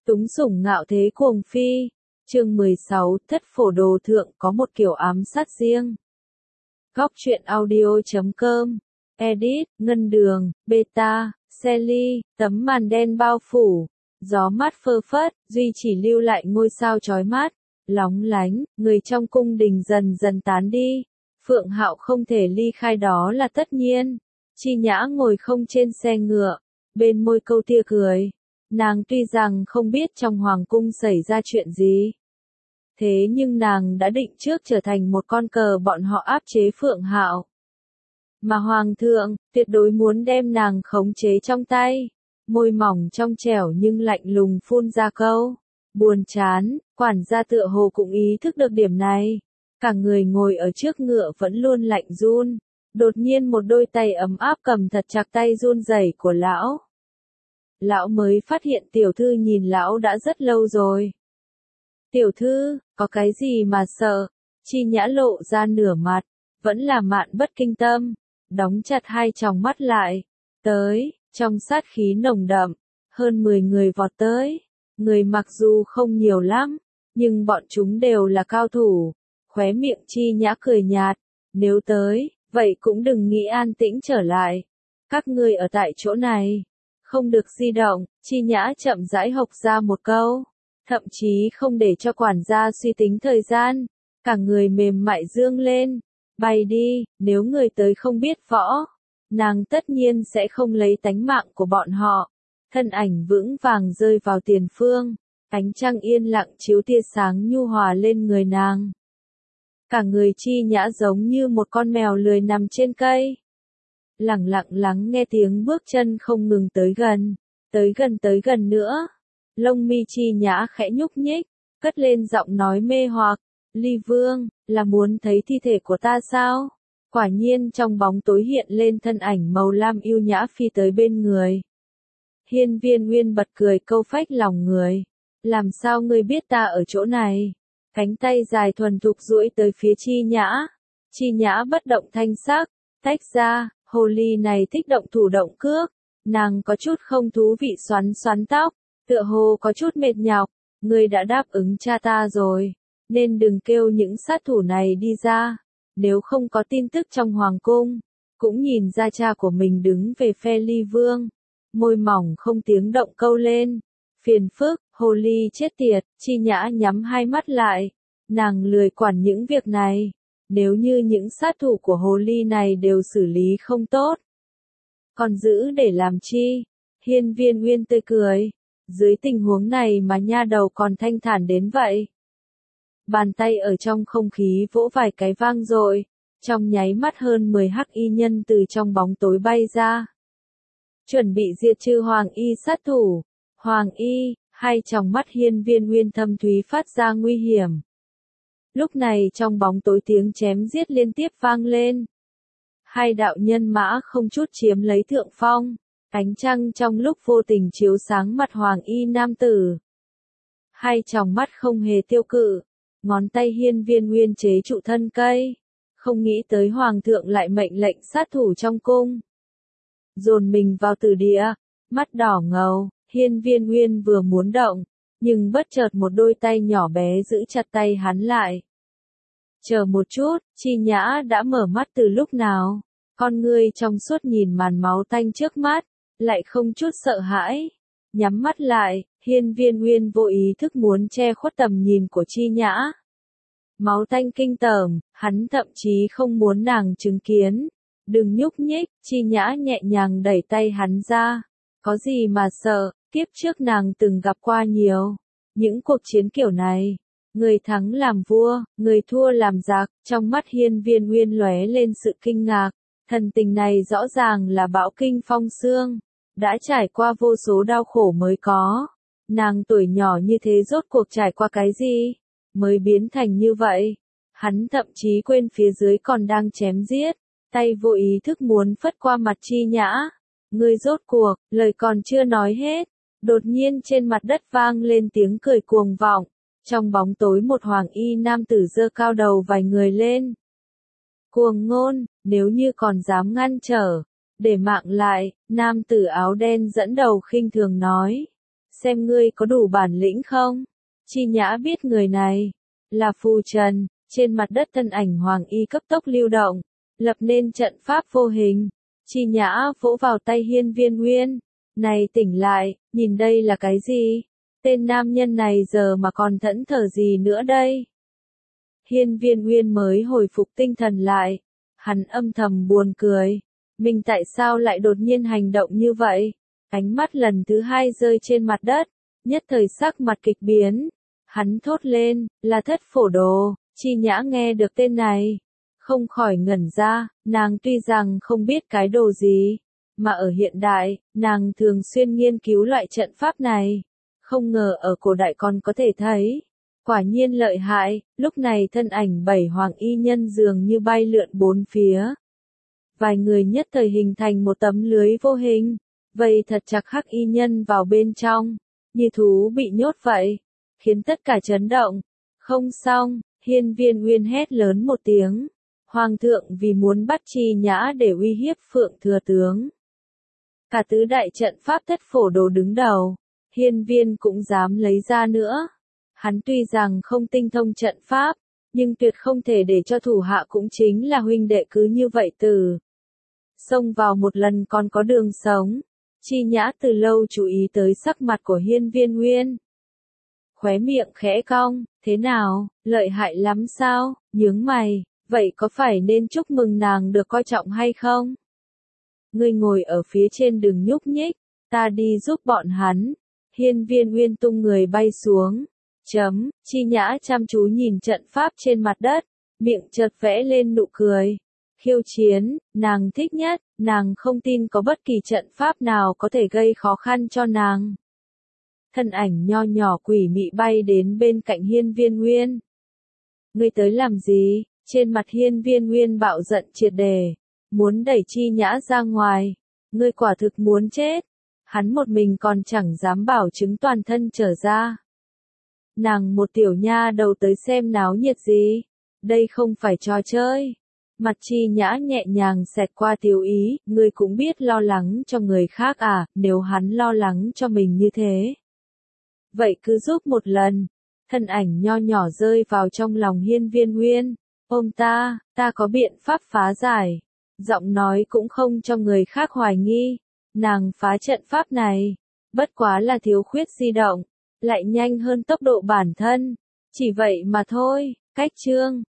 Túng sủng ngạo thế cuồng phi. Chương 16, Thất Phổ Đồ Thượng có một kiểu ám sát riêng. Góc truyện audio.com. Edit, Ngân Đường, Beta, Selly, tấm màn đen bao phủ. Gió mát phơ phất, duy chỉ lưu lại ngôi sao chói mắt, lóng lánh, người trong cung đình dần dần tán đi. Phượng Hạo không thể ly khai đó là tất nhiên. Chi Nhã ngồi không trên xe ngựa, bên môi câu tia cười. Nàng tuy rằng không biết trong hoàng cung xảy ra chuyện gì, thế nhưng nàng đã định trước trở thành một con cờ bọn họ áp chế Phượng Hạo. Mà hoàng thượng, tuyệt đối muốn đem nàng khống chế trong tay. Môi mỏng trong trẻo nhưng lạnh lùng phun ra câu. Buồn chán, quản gia tựa hồ cũng ý thức được điểm này. Cả người ngồi ở trước ngựa vẫn luôn lạnh run. Đột nhiên một đôi tay ấm áp cầm thật chặt tay run rẩy của lão. Lão mới phát hiện tiểu thư nhìn lão đã rất lâu rồi. Tiểu thư, có cái gì mà sợ? Chi Nhã lộ ra nửa mặt, vẫn là Mạn Bất Kinh Tâm, đóng chặt hai tròng mắt lại. Tới, trong sát khí nồng đậm, hơn 10 người vọt tới. Người mặc dù không nhiều lắm, nhưng bọn chúng đều là cao thủ. Khóe miệng Chi Nhã cười nhạt, nếu tới, vậy cũng đừng nghĩ an tĩnh trở lại. Các ngươi ở tại chỗ này, không được di động. Chi Nhã chậm rãi hộc ra một câu, thậm chí không để cho quản gia suy tính thời gian, cả người mềm mại dương lên, bay đi, nếu người tới không biết võ, nàng tất nhiên sẽ không lấy tánh mạng của bọn họ. Thân ảnh vững vàng rơi vào tiền phương, ánh trăng yên lặng chiếu tia sáng nhu hòa lên người nàng. Cả người Chi Nhã giống như một con mèo lười nằm trên cây, lặng lặng lắng nghe tiếng bước chân không ngừng tới gần nữa. Lông mi Chi Nhã khẽ nhúc nhích, cất lên giọng nói mê hoặc, Ly Vương, là muốn thấy thi thể của ta sao? Quả nhiên trong bóng tối hiện lên thân ảnh màu lam yêu nhã phi tới bên người. Hiên Viên Nguyên bật cười câu phách lòng người, làm sao ngươi biết ta ở chỗ này? Cánh tay dài thuần thục duỗi tới phía Chi Nhã. Chi Nhã bất động thanh sắc, tách ra, hồ ly này thích động thủ động cước. Nàng có chút không thú vị xoắn xoắn tóc, tựa hồ có chút mệt nhọc. Ngươi đã đáp ứng cha ta rồi, nên đừng kêu những sát thủ này đi ra. Nếu không có tin tức trong hoàng cung, cũng nhìn ra cha của mình đứng về phe Ly Vương. Môi mỏng không tiếng động câu lên. Phiền phức, hồ ly chết tiệt. Chi Nhã nhắm hai mắt lại. Nàng lười quản những việc này. Nếu như những sát thủ của hồ ly này đều xử lý không tốt, còn giữ để làm chi? Hiên Viên Nguyên tươi cười. Dưới tình huống này mà nha đầu còn thanh thản đến vậy. Bàn tay ở trong không khí vỗ vài cái vang dội, trong nháy mắt hơn 10 hắc y nhân từ trong bóng tối bay ra. Chuẩn bị diệt trừ Hoàng y sát thủ. Hoàng y, hai tròng mắt Hiên Viên Nguyên thâm thúy phát ra nguy hiểm. Lúc này trong bóng tối tiếng chém giết liên tiếp vang lên. Hai đạo nhân mã không chút chiếm lấy thượng phong. Ánh trăng trong lúc vô tình chiếu sáng mặt Hoàng y nam tử. Hai tròng mắt không hề tiêu cự. Ngón tay Hiên Viên Nguyên chế trụ thân cây. Không nghĩ tới Hoàng thượng lại mệnh lệnh sát thủ trong cung. Dồn mình vào tử địa. Mắt đỏ ngầu, Hiên Viên Nguyên vừa muốn động. Nhưng bất chợt một đôi tay nhỏ bé giữ chặt tay hắn lại. Chờ một chút, Chi Nhã đã mở mắt từ lúc nào? Con ngươi trong suốt nhìn màn máu tanh trước mắt, lại không chút sợ hãi. Nhắm mắt lại, Hiên Viên Nguyên vô ý thức muốn che khuất tầm nhìn của Chi Nhã. Máu tanh kinh tởm, hắn thậm chí không muốn nàng chứng kiến. Đừng nhúc nhích, Chi Nhã nhẹ nhàng đẩy tay hắn ra. Có gì mà sợ, kiếp trước nàng từng gặp qua nhiều. Những cuộc chiến kiểu này, người thắng làm vua, người thua làm giặc. Trong mắt Hiên Viên Nguyên lóe lên sự kinh ngạc. Thần tình này rõ ràng là bão kinh phong xương. Đã trải qua vô số đau khổ mới có. Nàng tuổi nhỏ như thế rốt cuộc trải qua cái gì? Mới biến thành như vậy. Hắn thậm chí quên phía dưới còn đang chém giết. Tay vô ý thức muốn phất qua mặt Chi Nhã. Ngươi rốt cuộc, lời còn chưa nói hết. Đột nhiên trên mặt đất vang lên tiếng cười cuồng vọng. Trong bóng tối một hoàng y nam tử giơ cao đầu vài người lên. Cuồng ngôn, nếu như còn dám ngăn trở, để mạng lại. Nam tử áo đen dẫn đầu khinh thường nói. xem ngươi có đủ bản lĩnh không? Chi Nhã biết người này là phù trần, trên mặt đất thân ảnh Hoàng Y cấp tốc lưu động, lập nên trận pháp vô hình. Chi Nhã vỗ vào tay Hiên Viên Nguyên, này tỉnh lại, nhìn đây là cái gì? Tên nam nhân này giờ mà còn thẫn thờ gì nữa đây? Hiên Viên Nguyên mới hồi phục tinh thần lại, hắn âm thầm buồn cười, mình tại sao lại đột nhiên hành động như vậy? Ánh mắt lần thứ hai rơi trên mặt đất, nhất thời sắc mặt kịch biến, hắn thốt lên, là Thất Phổ Đồ. Chi Nhã nghe được tên này, không khỏi ngẩn ra, nàng tuy rằng không biết cái đồ gì, mà ở hiện đại, nàng thường xuyên nghiên cứu loại trận pháp này, không ngờ ở cổ đại còn có thể thấy. Quả nhiên lợi hại, lúc này thân ảnh 7 hoàng y nhân dường như bay lượn bốn phía. Vài người nhất thời hình thành một tấm lưới vô hình, vây thật chặt Hắc y nhân vào bên trong, như thú bị nhốt vậy, khiến tất cả chấn động. Không xong, Hiên Viên Nguyên hét lớn một tiếng. Hoàng thượng vì muốn bắt Chi Nhã để uy hiếp Phượng Thừa Tướng. Cả tứ đại trận pháp Thất Phổ Đồ đứng đầu, Hiên Viên cũng dám lấy ra nữa. Hắn tuy rằng không tinh thông trận pháp, nhưng tuyệt không thể để cho thủ hạ cũng chính là huynh đệ cứ như vậy từ xông vào một lần còn có đường sống. Chi Nhã từ lâu chú ý tới sắc mặt của Hiên Viên Nguyên. Khóe miệng khẽ cong, thế nào, lợi hại lắm sao, nhướng mày, vậy có phải nên chúc mừng nàng được coi trọng hay không? Ngươi ngồi ở phía trên đừng nhúc nhích, ta đi giúp bọn hắn. Hiên Viên Nguyên tung người bay xuống. Chi Nhã chăm chú nhìn trận pháp trên mặt đất, miệng chợt vẽ lên nụ cười. Khiêu chiến, nàng thích nhất, nàng không tin có bất kỳ trận pháp nào có thể gây khó khăn cho nàng. Thân ảnh nho nhỏ quỷ mị bay đến bên cạnh Hiên Viên Nguyên. Ngươi tới làm gì? Trên mặt Hiên Viên Nguyên bạo giận triệt đề, muốn đẩy Chi Nhã ra ngoài. Ngươi quả thực muốn chết. Hắn một mình còn chẳng dám bảo chứng toàn thân trở ra. Nàng một tiểu nha đầu tới xem náo nhiệt gì? Đây không phải trò chơi. Mặt Chi Nhã nhẹ nhàng xẹt qua tiêu ý, ngươi cũng biết lo lắng cho người khác à, nếu hắn lo lắng cho mình như thế. Vậy cứ giúp một lần. Thân ảnh nho nhỏ rơi vào trong lòng Hiên Viên Nguyên. Ôm ta có biện pháp phá giải. Giọng nói cũng không cho người khác hoài nghi. Nàng phá trận pháp này, bất quá là thiếu khuyết di động, lại nhanh hơn tốc độ bản thân. Chỉ vậy mà thôi, cách chương.